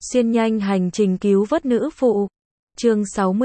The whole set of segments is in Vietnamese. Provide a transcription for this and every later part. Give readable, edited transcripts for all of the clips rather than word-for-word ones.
Xuyên nhanh hành trình cứu vớt nữ phụ. Chương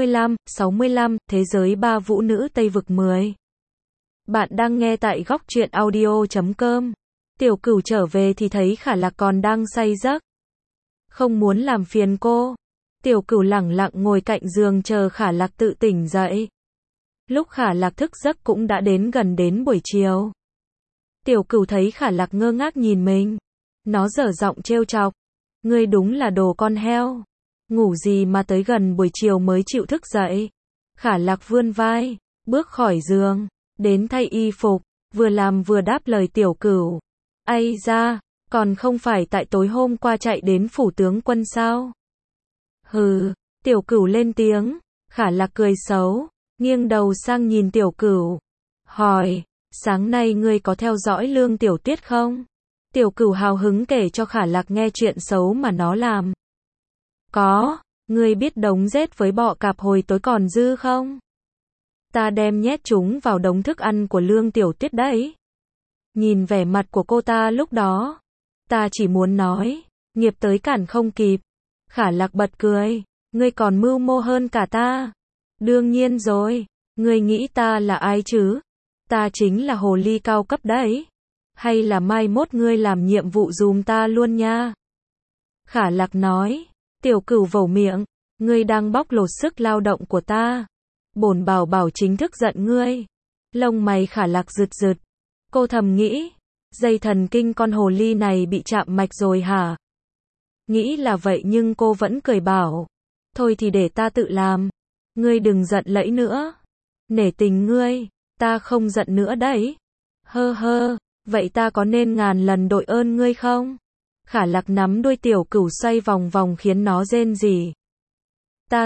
65, Thế giới ba vũ nữ Tây Vực 10. Bạn đang nghe tại góc truyện audio.com. Tiểu Cửu trở về thì thấy Khả Lạc còn đang say giấc. Không muốn làm phiền cô. Tiểu Cửu lẳng lặng ngồi cạnh giường chờ Khả Lạc tự tỉnh dậy. Lúc Khả Lạc thức giấc cũng đã gần đến buổi chiều. Tiểu Cửu thấy Khả Lạc ngơ ngác nhìn mình. Nó dở giọng trêu chọc. Ngươi đúng là đồ con heo. Ngủ gì mà tới gần buổi chiều mới chịu thức dậy. Khả Lạc vươn vai, bước khỏi giường, đến thay y phục, vừa làm vừa đáp lời Tiểu Cửu. Ây da, còn không phải tại tối hôm qua chạy đến phủ tướng quân sao? Hừ, Tiểu Cửu lên tiếng. Khả Lạc cười xấu, nghiêng đầu sang nhìn Tiểu Cửu. Hỏi, sáng nay ngươi có theo dõi Lương Tiểu Tuyết không? Tiểu Cửu hào hứng kể cho Khả Lạc nghe chuyện xấu mà nó làm. Có, ngươi biết đống rết với bọ cạp hồi tối còn dư không? Ta đem nhét chúng vào đống thức ăn của Lương Tiểu Tuyết đấy. Nhìn vẻ mặt của cô ta lúc đó, ta chỉ muốn nói, nghiệp tới cản không kịp. Khả Lạc bật cười, ngươi còn mưu mô hơn cả ta. Đương nhiên rồi, ngươi nghĩ ta là ai chứ? Ta chính là hồ ly cao cấp đấy. Hay là mai mốt ngươi làm nhiệm vụ giùm ta luôn nha. Khả Lạc nói. Tiểu Cửu vẩu miệng, ngươi đang bóc lột sức lao động của ta. Bổn bảo bảo chính thức giận ngươi. Lông mày Khả Lạc rực rực. Cô thầm nghĩ, dây thần kinh con hồ ly này bị chạm mạch rồi hả? Nghĩ là vậy nhưng cô vẫn cười bảo, thôi thì để ta tự làm. Ngươi đừng giận lẫy nữa. Nể tình ngươi, ta không giận nữa đấy. Hơ hơ, vậy ta có nên ngàn lần đội ơn ngươi không? Khả Lạc nắm đuôi Tiểu Cửu xoay vòng vòng khiến nó rên rỉ. Ta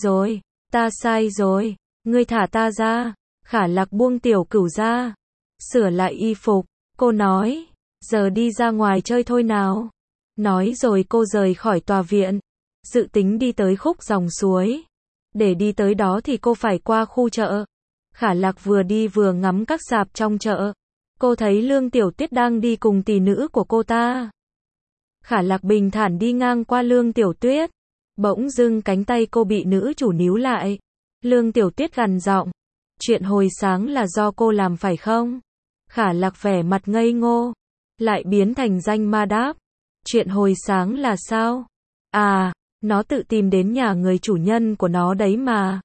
sai rồi, ngươi thả ta ra. Khả Lạc buông Tiểu Cửu ra, sửa lại y phục, cô nói, giờ đi ra ngoài chơi thôi nào. Nói rồi cô rời khỏi tòa viện, dự tính đi tới khúc dòng suối. Để đi tới đó thì cô phải qua khu chợ. Khả Lạc vừa đi vừa ngắm các sạp trong chợ. Cô thấy Lương Tiểu Tuyết đang đi cùng tỷ nữ của cô ta. Khả Lạc bình thản đi ngang qua Lương Tiểu Tuyết. Bỗng dưng cánh tay cô bị nữ chủ níu lại. Lương Tiểu Tuyết gằn giọng. Chuyện hồi sáng là do cô làm phải không? Khả Lạc vẻ mặt ngây ngô. Lại biến thành danh ma đáp. Chuyện hồi sáng là sao? À, nó tự tìm đến nhà người chủ nhân của nó đấy mà.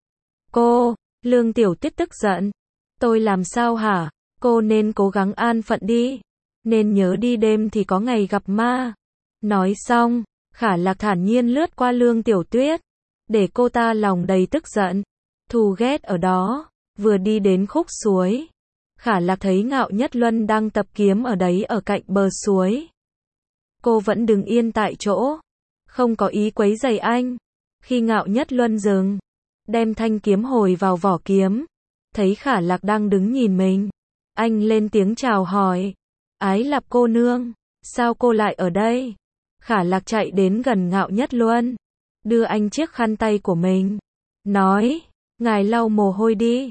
Cô, Lương Tiểu Tuyết tức giận. Tôi làm sao hả? Cô nên cố gắng an phận đi. Nên nhớ đi đêm thì có ngày gặp ma. Nói xong, Khả Lạc thản nhiên lướt qua Lương Tiểu Tuyết. Để cô ta lòng đầy tức giận. Thù ghét ở đó. Vừa đi đến khúc suối. Khả Lạc thấy Ngạo Nhất Luân đang tập kiếm ở đấy ở cạnh bờ suối. Cô vẫn đứng yên tại chỗ. Không có ý quấy rầy anh. Khi Ngạo Nhất Luân dừng. Đem thanh kiếm hồi vào vỏ kiếm. Thấy Khả Lạc đang đứng nhìn mình. Anh lên tiếng chào hỏi. Ái Lạp cô nương, sao cô lại ở đây? Khả Lạc chạy đến gần Ngạo Nhất Luân. Đưa anh chiếc khăn tay của mình. Nói, ngài lau mồ hôi đi.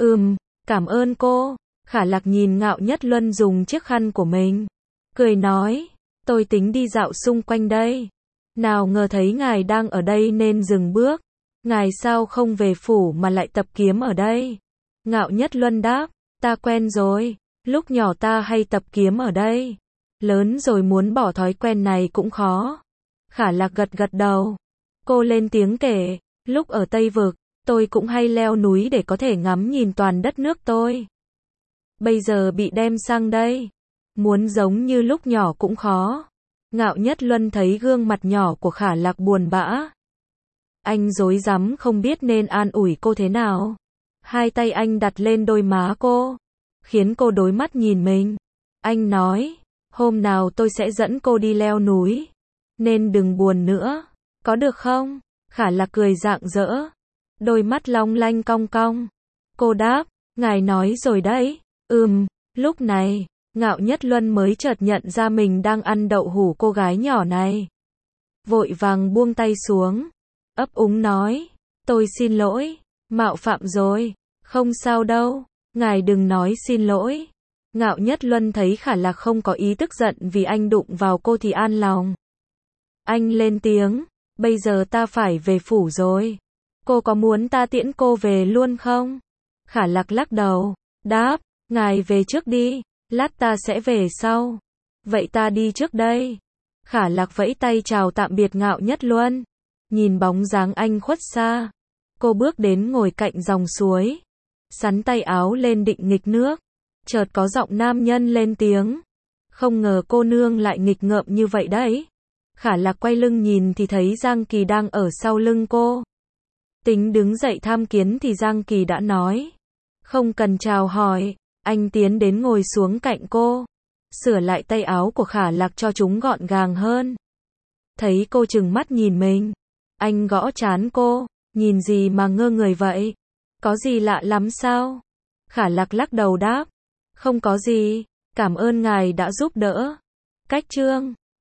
Cảm ơn cô. Khả Lạc nhìn Ngạo Nhất Luân dùng chiếc khăn của mình. Cười nói, tôi tính đi dạo xung quanh đây. Nào ngờ thấy ngài đang ở đây nên dừng bước. Ngài sao không về phủ mà lại tập kiếm ở đây? Ngạo Nhất Luân đáp, ta quen rồi. Lúc nhỏ ta hay tập kiếm ở đây. Lớn rồi muốn bỏ thói quen này cũng khó. Khả Lạc gật gật đầu. Cô lên tiếng kể, lúc ở Tây Vực, tôi cũng hay leo núi để có thể ngắm nhìn toàn đất nước tôi. Bây giờ bị đem sang đây. Muốn giống như lúc nhỏ cũng khó. Ngạo Nhất Luân thấy gương mặt nhỏ của Khả Lạc buồn bã. Anh rối rắm không biết nên an ủi cô thế nào. Hai tay anh đặt lên đôi má cô. Khiến cô đối mắt nhìn mình. Anh nói, hôm nào tôi sẽ dẫn cô đi leo núi. Nên đừng buồn nữa. Có được không? Khả Lạc cười rạng rỡ. Đôi mắt long lanh cong cong. Cô đáp, ngài nói rồi đấy. Lúc này, Ngạo Nhất Luân mới chợt nhận ra mình đang ăn đậu hủ cô gái nhỏ này. Vội vàng buông tay xuống. Ấp úng nói, tôi xin lỗi. Mạo phạm rồi. Không sao đâu. Ngài đừng nói xin lỗi. Ngạo Nhất Luân thấy Khả Lạc không có ý tức giận vì anh đụng vào cô thì an lòng. Anh lên tiếng, bây giờ ta phải về phủ rồi. Cô có muốn ta tiễn cô về luôn không? Khả Lạc lắc đầu, đáp, ngài về trước đi, lát ta sẽ về sau. Vậy ta đi trước đây. Khả Lạc vẫy tay chào tạm biệt Ngạo Nhất Luân. Nhìn bóng dáng anh khuất xa, cô bước đến ngồi cạnh dòng suối, sắn tay áo lên định nghịch nước. Chợt có giọng nam nhân lên tiếng, không ngờ cô nương lại nghịch ngợm như vậy đấy. Khả Lạc quay lưng nhìn thì thấy Giang Kỳ đang ở sau lưng cô. Tính đứng dậy tham kiến thì Giang Kỳ đã nói, không cần chào hỏi. Anh tiến đến ngồi xuống cạnh cô, sửa lại tay áo của Khả Lạc cho chúng gọn gàng hơn. Thấy cô trừng mắt nhìn mình, anh gõ trán cô, nhìn gì mà ngơ người vậy? Có gì lạ lắm sao? Khả Lạc lắc đầu đáp, không có gì, cảm ơn ngài đã giúp đỡ. Cách chương